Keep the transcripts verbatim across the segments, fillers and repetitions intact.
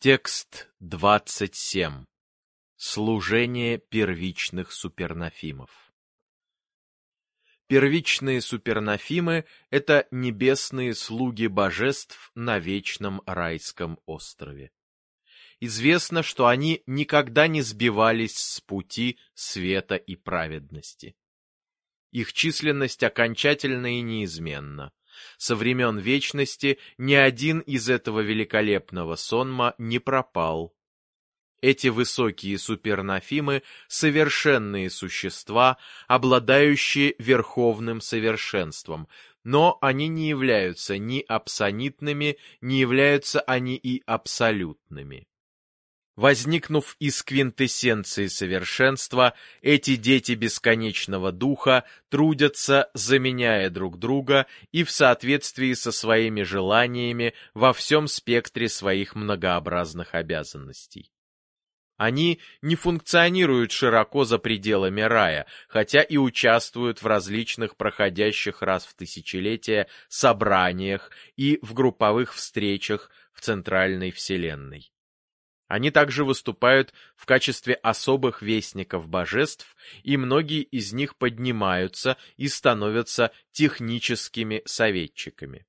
Текст двадцать семь. Служение первичных супернофимов. Первичные супернофимы — это небесные слуги божеств на вечном райском острове. Известно, что они никогда не сбивались с пути света и праведности. Их численность окончательна и неизменна. Со времен вечности ни один из этого великолепного сонма не пропал. Эти высокие супернофимы — совершенные существа, обладающие верховным совершенством, но они не являются ни абсонитными, не являются они и абсолютными. Возникнув из квинтэссенции совершенства, эти дети бесконечного духа трудятся, заменяя друг друга и в соответствии со своими желаниями во всем спектре своих многообразных обязанностей. Они не функционируют широко за пределами рая, хотя и участвуют в различных проходящих раз в тысячелетие собраниях и в групповых встречах в Центральной Вселенной. Они также выступают в качестве особых вестников божеств, и многие из них поднимаются и становятся техническими советчиками.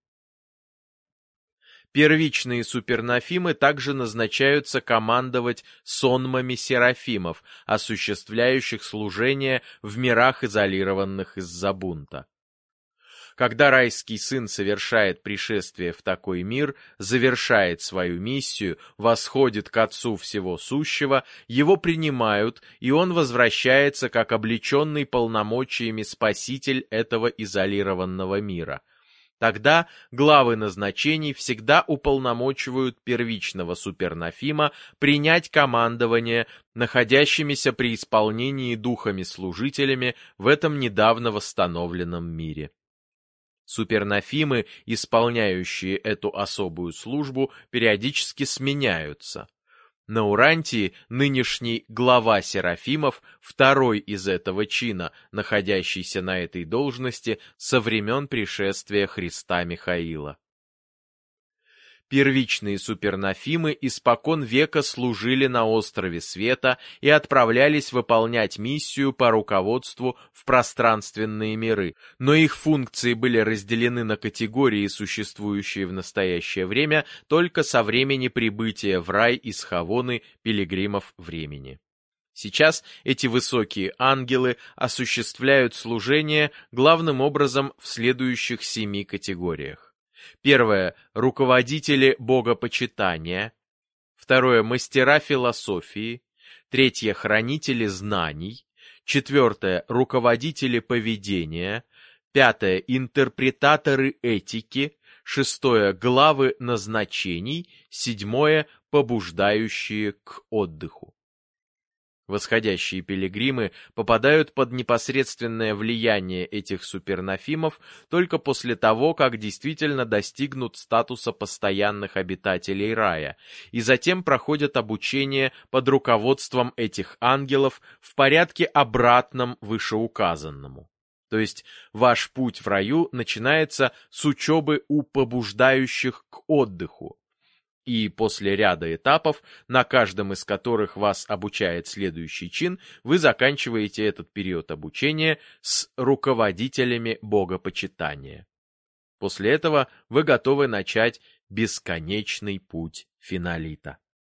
Первичные супернофимы также назначаются командовать сонмами серафимов, осуществляющих служение в мирах, изолированных из-за бунта. Когда райский сын совершает пришествие в такой мир, завершает свою миссию, восходит к Отцу Всего Сущего, его принимают, и он возвращается как облеченный полномочиями спаситель этого изолированного мира. Тогда главы назначений всегда уполномочивают первичного супернофима принять командование находящимися при исполнении духами-служителями в этом недавно восстановленном мире. Супернофимы, исполняющие эту особую службу, периодически сменяются. На Урантии нынешний глава серафимов, второй из этого чина, находящийся на этой должности со времен пришествия Христа Михаила. Первичные супернофимы испокон века служили на острове Света и отправлялись выполнять миссию по руководству в пространственные миры, но их функции были разделены на категории, существующие в настоящее время только со времени прибытия в рай из Хавоны пилигримов времени. Сейчас эти высокие ангелы осуществляют служение главным образом в следующих семи категориях. Первое — руководители богопочитания. Второе — мастера философии. Третье — хранители знаний. Четвертое — руководители поведения. Пятое — интерпретаторы этики. Шестое — главы назначений. Седьмое — побуждающие к отдыху. Восходящие пилигримы попадают под непосредственное влияние этих супернофимов только после того, как действительно достигнут статуса постоянных обитателей рая, и затем проходят обучение под руководством этих ангелов в порядке обратном вышеуказанному. То есть ваш путь в раю начинается с учебы у побуждающих к отдыху. И после ряда этапов, на каждом из которых вас обучает следующий чин, вы заканчиваете этот период обучения с руководителями богопочитания. После этого вы готовы начать бесконечный путь финалита.